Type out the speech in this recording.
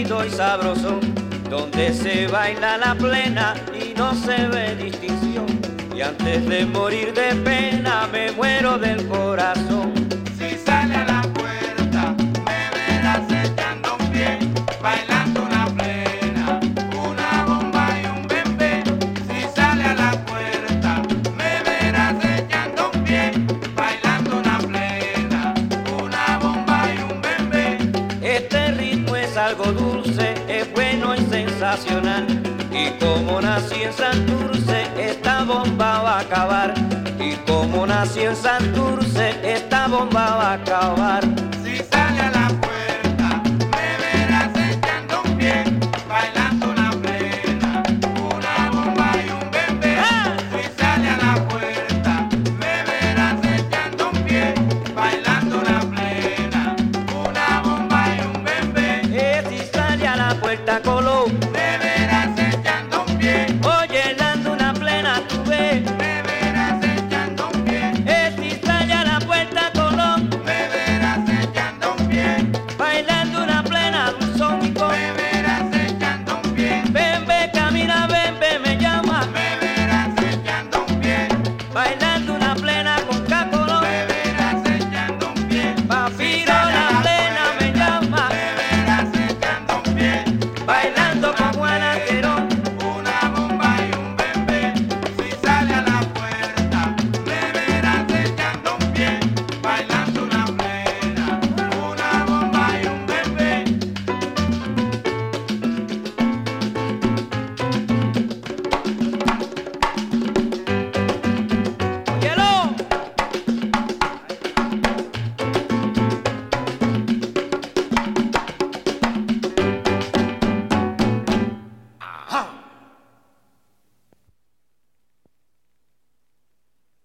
lindo y sabroso, donde se baila la plena y no se ve distinción. Y antes de morir de pena me muero del corazón. Si sale a la puerta me verás echando un pie, bailando una plena, una bomba y un bembé. Si sale a la puerta me verás echando un pie, bailando una plena, una bomba y un bembé. Este ritmo es algo dulce, es bueno y sensacional. Y como nací en Santurce, esta bomba va a acabar. Y como nací en Santurce, esta bomba va a acabar.